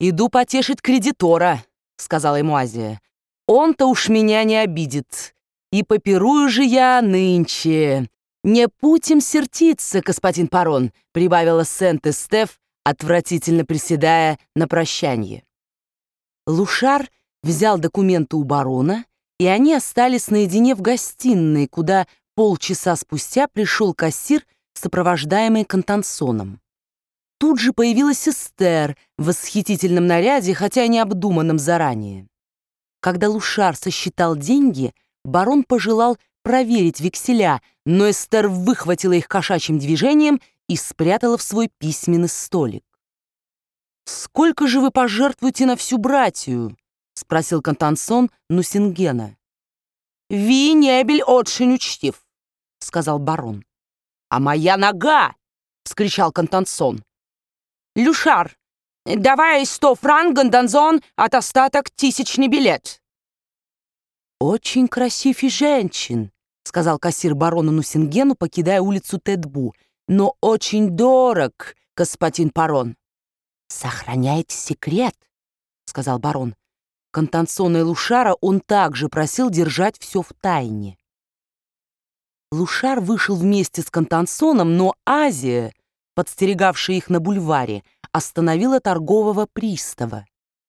«Иду потешить кредитора», — сказала ему Азия. «Он-то уж меня не обидит. И попирую же я нынче. Не путем сердиться, господин Парон», — прибавила Сент-Эстеф, отвратительно приседая на прощанье. Лушар взял документы у барона, и они остались наедине в гостиной, куда полчаса спустя пришел кассир, сопровождаемый Контансоном. Тут же появилась Эстер в восхитительном наряде, хотя не обдуманном заранее. Когда Лушар сосчитал деньги, барон пожелал проверить векселя, но Эстер выхватила их кошачьим движением и спрятала в свой письменный столик. «Сколько же вы пожертвуете на всю братью?» — спросил Контансон Нусингена. «Ви небель очень учтив», — сказал барон. «А моя нога!» — вскричал Контансон. «Люшар, давай 100 франк, Контансон, от остаток 1000 билет». «Очень красив и женщин», — сказал кассир барону Нусингену, покидая улицу Тетбу. «Но очень дорог, господин Парон». «Сохраняйте секрет», — сказал барон. Контансона и Лушара он также просил держать все в тайне. Лушар вышел вместе с Контансоном, но Азия, подстерегавшая их на бульваре, остановила торгового пристава.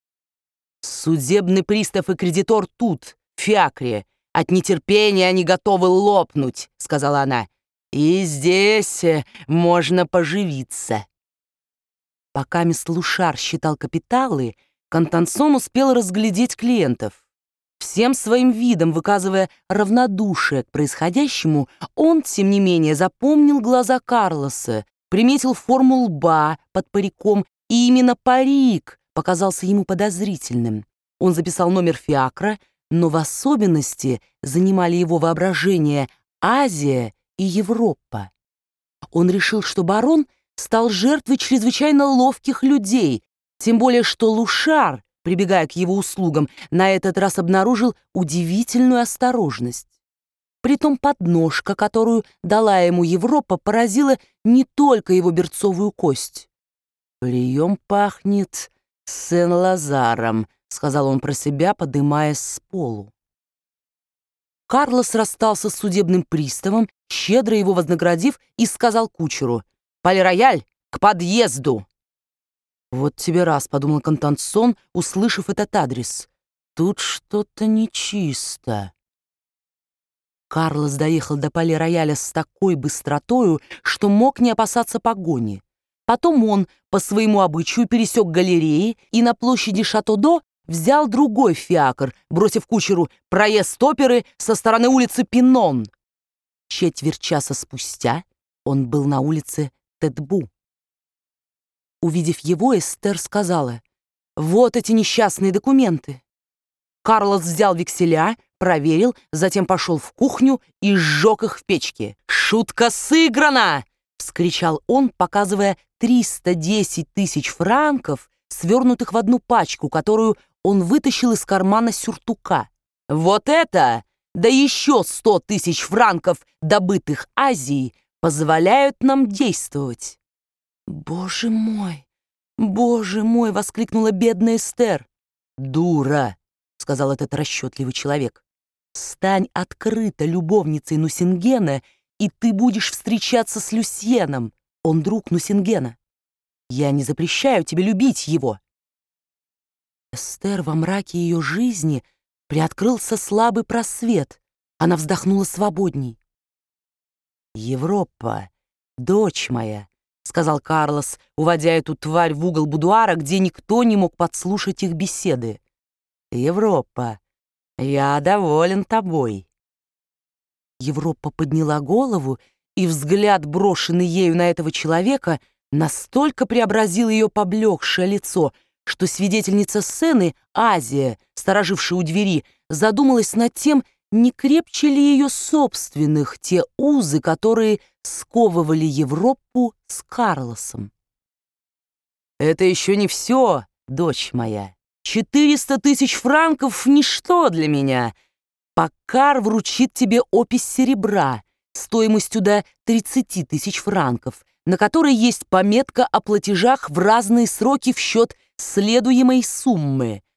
«Судебный пристав и кредитор тут, в фиакре. От нетерпения они готовы лопнуть», — сказала она. «И здесь можно поживиться». Пока мисс Лушар считал капиталы, Контансон успел разглядеть клиентов. Всем своим видом выказывая равнодушие к происходящему, он, тем не менее, запомнил глаза Карлоса, приметил форму лба под париком, и именно парик показался ему подозрительным. Он записал номер фиакра, но в особенности занимали его воображение Азия и Европа. Он решил, что барон стал жертвой чрезвычайно ловких людей, тем более что Лушар, прибегая к его услугам, на этот раз обнаружил удивительную осторожность. Притом подножка, которую дала ему Европа, поразила не только его берцовую кость. «Прием пахнет Сен-Лазаром», — сказал он про себя, подымаясь с полу. Карлос расстался с судебным приставом, щедро его вознаградив, и сказал кучеру: «Пале-Рояль, к подъезду!» «Вот тебе раз», — подумал Контансон, услышав этот адрес. «Тут что-то нечисто». Карлос доехал до Пале-Рояля с такой быстротою, что мог не опасаться погони. Потом он, по своему обычаю, пересек галереи и на площади Шато-До взял другой фиакр, бросив кучеру проезд оперы со стороны улицы Пинон. Четверть часа спустя он был на улице Тетбу. Увидев его, Эстер сказала: «Вот эти несчастные документы». Карлос взял векселя, проверил, затем пошел в кухню и сжег их в печке. «Шутка сыграна!» — вскричал он, показывая 310 000 франков, свернутых в одну пачку, которую он вытащил из кармана сюртука. «Вот это, да еще 100 000 франков, добытых Азией, позволяют нам действовать». «Боже мой! Боже мой!» — воскликнула бедная Эстер. «Дура!» — сказал этот расчетливый человек. «Стань открыто любовницей Нусингена, и ты будешь встречаться с Люсьеном. Он друг Нусингена. Я не запрещаю тебе любить его». Эстер во мраке ее жизни приоткрылся слабый просвет. Она вздохнула свободней. «Европа, дочь моя», — сказал Карлос, уводя эту тварь в угол будуара, где никто не мог подслушать их беседы. «Европа, я доволен тобой». Европа подняла голову, и взгляд, брошенный ею на этого человека, настолько преобразил ее поблекшее лицо, что свидетельница сцены, Азия, сторожившая у двери, задумалась над тем, не крепче ли ее собственных те узы, которые сковывали Европу с Карлосом. «Это еще не все, дочь моя. 400 000 франков — ничто для меня. Паккар вручит тебе опись серебра стоимостью до 30 000 франков, на которой есть пометка о платежах в разные сроки в счет следуемой суммы